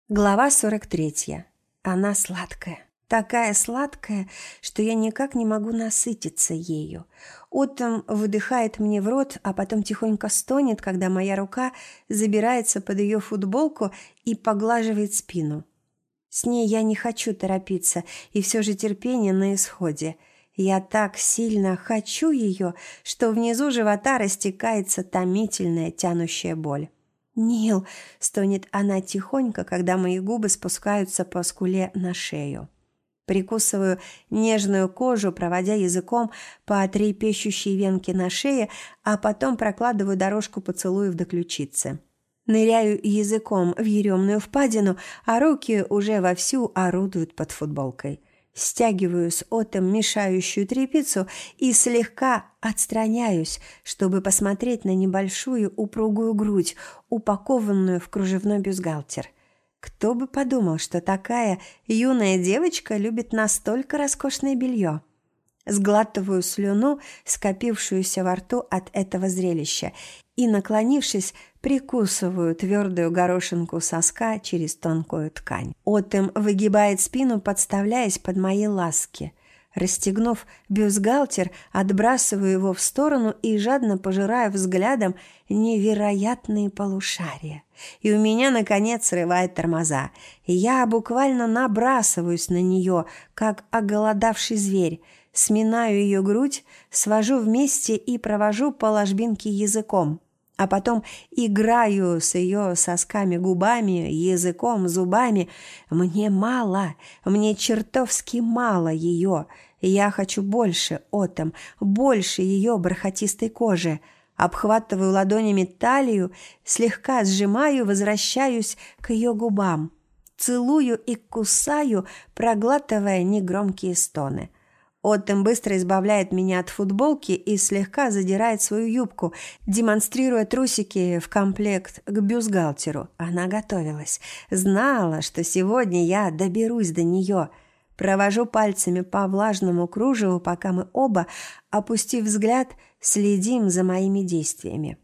Глава 43. Она сладкая. Такая сладкая, что я никак не могу насытиться ею. Отом выдыхает мне в рот, а потом тихонько стонет, когда моя рука забирается под ее футболку и поглаживает спину. С ней я не хочу торопиться, и все же терпение на исходе. Я так сильно хочу ее, что внизу живота растекается томительная тянущая боль. «Нил!» – стонет она тихонько, когда мои губы спускаются по скуле на шею. Прикусываю нежную кожу, проводя языком по трепещущей венке на шее, а потом прокладываю дорожку поцелуев до ключицы. Ныряю языком в еремную впадину, а руки уже вовсю орудуют под футболкой. Стягиваю с Отом мешающую тряпицу и слегка отстраняюсь, чтобы посмотреть на небольшую упругую грудь, упакованную в кружевной бюстгальтер. Кто бы подумал, что такая юная девочка любит настолько роскошное белье. Сглатываю слюну, скопившуюся во рту от этого зрелища, и, наклонившись, прикусываю твердую горошинку соска через тонкую ткань. Отом выгибает спину, подставляясь под мои ласки. Расстегнув бюстгальтер, отбрасываю его в сторону и жадно пожираю взглядом невероятные полушария. И у меня, наконец, срывает тормоза. Я буквально набрасываюсь на нее, как оголодавший зверь, сминаю ее грудь, свожу вместе и провожу по ложбинке языком. А потом играю с ее сосками губами, языком, зубами. Мне мало, мне чертовски мало ее. Я хочу больше, Отом, больше ее бархатистой кожи. Обхватываю ладонями талию, слегка сжимаю, возвращаюсь к ее губам. Целую и кусаю, проглатывая негромкие стоны. Отом быстро избавляет меня от футболки и слегка задирает свою юбку, демонстрируя трусики в комплект к бюстгальтеру. Она готовилась. Знала, что сегодня я доберусь до нее. Провожу пальцами по влажному кружеву, пока мы оба, опустив взгляд, следим за моими действиями.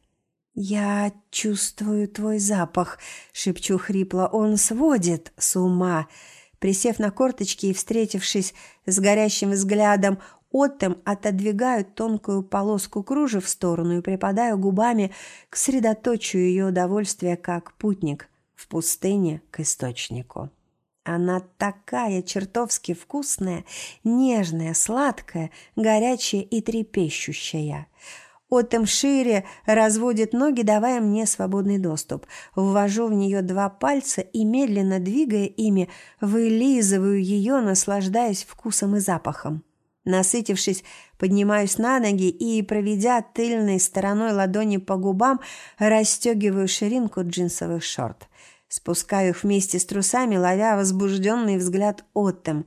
«Я чувствую твой запах», — шепчу хрипло. «Он сводит с ума». Присев на корточки и встретившись с горящим взглядом, Отом отодвигаю тонкую полоску кружев в сторону и припадаю губами к средоточию ее удовольствия, как путник в пустыне к источнику. Она такая чертовски вкусная, нежная, сладкая, горячая и трепещущая. Отом шире разводит ноги, давая мне свободный доступ. Ввожу в нее 2 пальца и, медленно двигая ими, вылизываю ее, наслаждаясь вкусом и запахом. Насытившись, поднимаюсь на ноги и, проведя тыльной стороной ладони по губам, расстегиваю ширинку джинсовых шорт. Спускаю их вместе с трусами, ловя возбужденный взгляд Отом.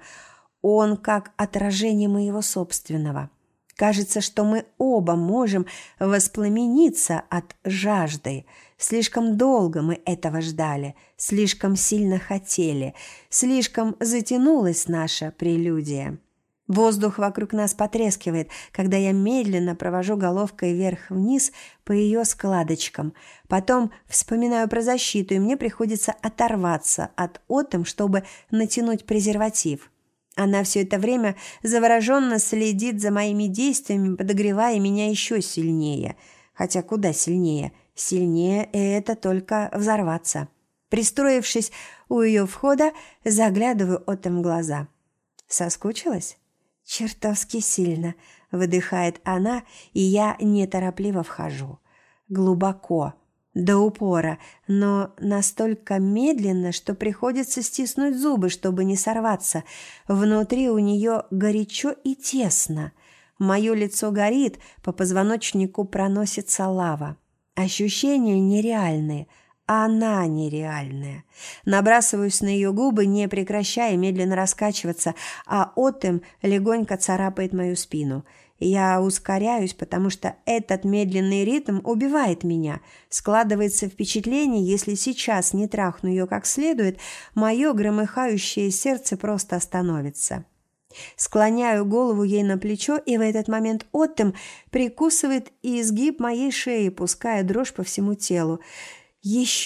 Он как отражение моего собственного. Кажется, что мы оба можем воспламениться от жажды. Слишком долго мы этого ждали, слишком сильно хотели, слишком затянулась наша прелюдия. Воздух вокруг нас потрескивает, когда я медленно провожу головкой вверх-вниз по ее складочкам. Потом вспоминаю про защиту, и мне приходится оторваться от Отом, чтобы натянуть презерватив. Она все это время завороженно следит за моими действиями, подогревая меня еще сильнее. Хотя куда сильнее? Сильнее это только взорваться. Пристроившись у ее входа, заглядываю Отом в глаза. «Соскучилась?» «Чертовски сильно», — выдыхает она, и я неторопливо вхожу. Глубоко, до упора, но настолько медленно, что приходится стиснуть зубы, чтобы не сорваться. Внутри у нее горячо и тесно. Мое лицо горит, по позвоночнику проносится лава. Ощущения нереальные, она нереальная. Набрасываюсь на ее губы, не прекращая медленно раскачиваться, а Отом легонько царапает мою спину. Я ускоряюсь, потому что этот медленный ритм убивает меня. Складывается впечатление, если сейчас не трахну ее как следует, мое громыхающее сердце просто остановится. Склоняю голову ей на плечо, и в этот момент Отом прикусывает изгиб моей шеи, пуская дрожь по всему телу. «Еще!»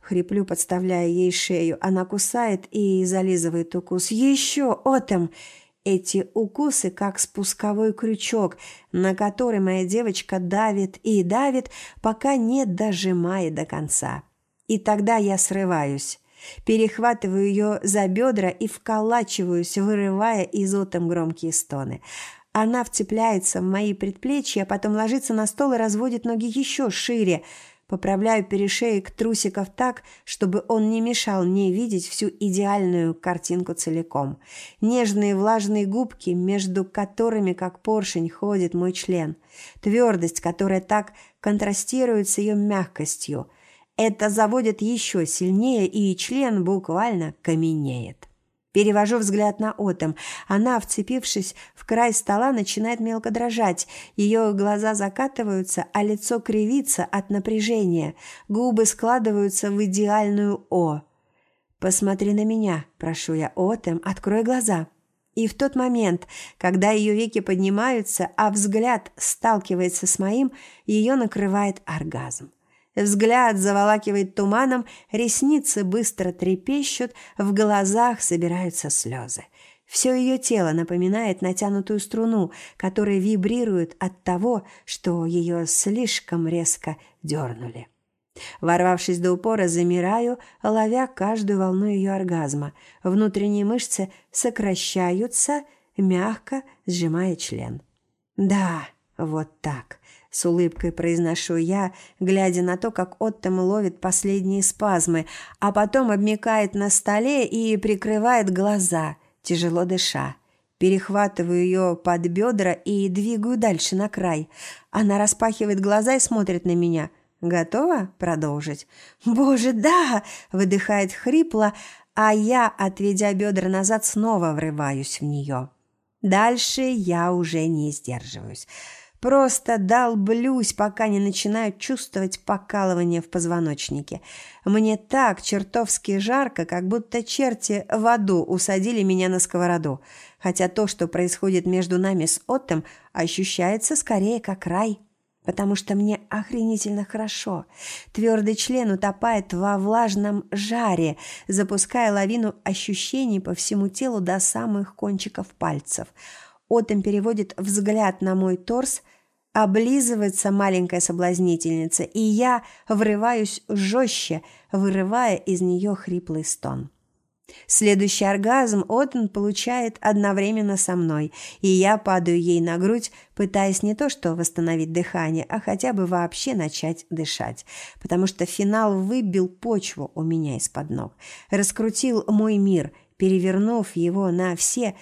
Хриплю, подставляя ей шею. Она кусает и зализывает укус. «Еще, Отом!» Эти укусы как спусковой крючок, на который моя девочка давит и давит, пока не дожимает до конца. И тогда я срываюсь. Перехватываю ее за бедра и вколачиваюсь, вырывая из Отом громкие стоны. Она вцепляется в мои предплечья, а потом ложится на стол и разводит ноги еще шире. Поправляю перешеек трусиков так, чтобы он не мешал мне видеть всю идеальную картинку целиком. Нежные влажные губки, между которыми, как поршень, ходит мой член. Твердость, которая так контрастирует с ее мягкостью. Это заводит еще сильнее, и член буквально каменеет. Перевожу взгляд на Отом. Она, вцепившись в край стола, начинает мелко дрожать. Ее глаза закатываются, а лицо кривится от напряжения. Губы складываются в идеальную «О». «Посмотри на меня», – прошу я. «Отом, открой глаза». И в тот момент, когда ее веки поднимаются, а взгляд сталкивается с моим, ее накрывает оргазм. Взгляд заволакивает туманом, ресницы быстро трепещут, в глазах собираются слезы. Все ее тело напоминает натянутую струну, которая вибрирует от того, что ее слишком резко дернули. Ворвавшись до упора, замираю, ловя каждую волну ее оргазма. Внутренние мышцы сокращаются, мягко сжимая член. «Да, вот так». С улыбкой произношу я, глядя на то, как Оттом ловит последние спазмы, а потом обмякает на столе и прикрывает глаза, тяжело дыша. Перехватываю ее под бедра и двигаю дальше на край. Она распахивает глаза и смотрит на меня. «Готова продолжить?» «Боже, да!» – выдыхает хрипло, а я, отведя бедра назад, снова врываюсь в нее. Дальше я уже не сдерживаюсь. Просто долблюсь, пока не начинаю чувствовать покалывание в позвоночнике. Мне так чертовски жарко, как будто черти в аду усадили меня на сковороду. Хотя то, что происходит между нами с Оттом, ощущается скорее как рай. Потому что мне охренительно хорошо. Твердый член утопает во влажном жаре, запуская лавину ощущений по всему телу до самых кончиков пальцев. Оттом переводит взгляд на мой торс, облизывается маленькая соблазнительница, и я врываюсь жестче, вырывая из нее хриплый стон. Следующий оргазм Оттон получает одновременно со мной, и я падаю ей на грудь, пытаясь не то что восстановить дыхание, а хотя бы вообще начать дышать, потому что финал выбил почву у меня из-под ног, раскрутил мой мир, перевернув его на все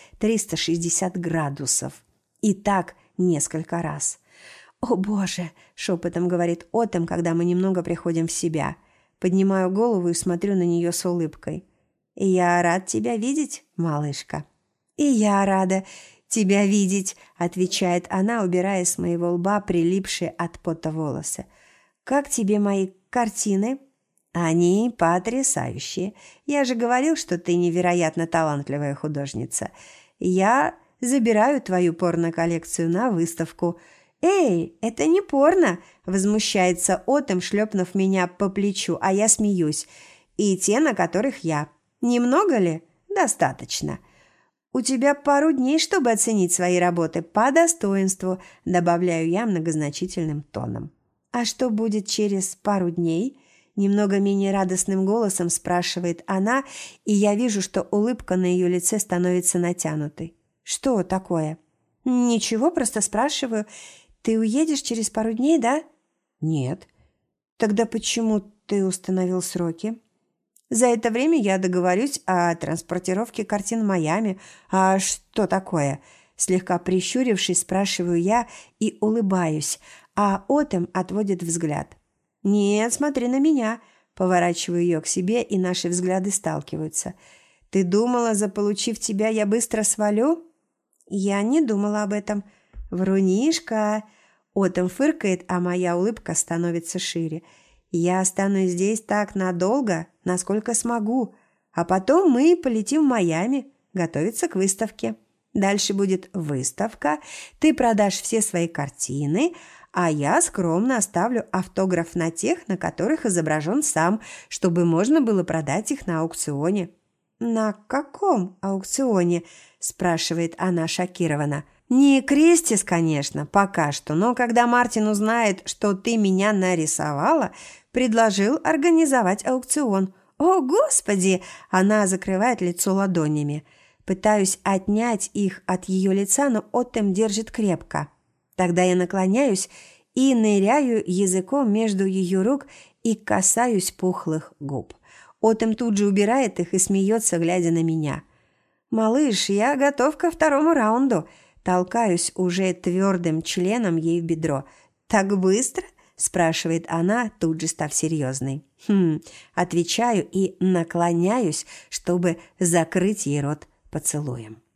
360 градусов. И так несколько раз. «О, Боже!» – шепотом говорит Оттом, когда мы немного приходим в себя. Поднимаю голову и смотрю на нее с улыбкой. «Я рад тебя видеть, малышка». «И я рада тебя видеть», – отвечает она, убирая с моего лба прилипшие от пота волосы. «Как тебе мои картины?» «Они потрясающие. Я же говорил, что ты невероятно талантливая художница. Я забираю твою порно-коллекцию на выставку». «Эй, это не порно!» – возмущается Оттом, шлепнув меня по плечу, а я смеюсь. «И те, на которых я. Немного ли? Достаточно. У тебя пару дней, чтобы оценить свои работы по достоинству», – добавляю я многозначительным тоном. «А что будет через пару дней?» – немного менее радостным голосом спрашивает она, и я вижу, что улыбка на ее лице становится натянутой. «Что такое?» «Ничего, просто спрашиваю. Ты уедешь через пару дней, да?» «Нет». «Тогда почему ты установил сроки?» «За это время я договорюсь о транспортировке картин в Майами. А что такое?» Слегка прищурившись, спрашиваю я и улыбаюсь, а Оттом отводит взгляд. «Нет, смотри на меня». Поворачиваю ее к себе, и наши взгляды сталкиваются. «Ты думала, заполучив тебя, я быстро свалю?» «Я не думала об этом». «Врунишка!» Оттом фыркает, а моя улыбка становится шире. «Я останусь здесь так надолго, насколько смогу, а потом мы полетим в Майами готовиться к выставке. Дальше будет выставка, ты продашь все свои картины, а я скромно оставлю автограф на тех, на которых изображен сам, чтобы можно было продать их на аукционе». «На каком аукционе?» – спрашивает она шокированно. «Не Кристис, конечно, пока что, но когда Мартин узнает, что ты меня нарисовала, предложил организовать аукцион». «О, Господи!» – она закрывает лицо ладонями. Пытаюсь отнять их от ее лица, но Оттем держит крепко. Тогда я наклоняюсь и ныряю языком между ее рук и касаюсь пухлых губ. Оттем тут же убирает их и смеется, глядя на меня. «Малыш, я готов ко второму раунду». Толкаюсь уже твердым членом ей в бедро. «Так быстро?» – спрашивает она, тут же став серьезной. Отвечаю и наклоняюсь, чтобы закрыть ей рот поцелуем.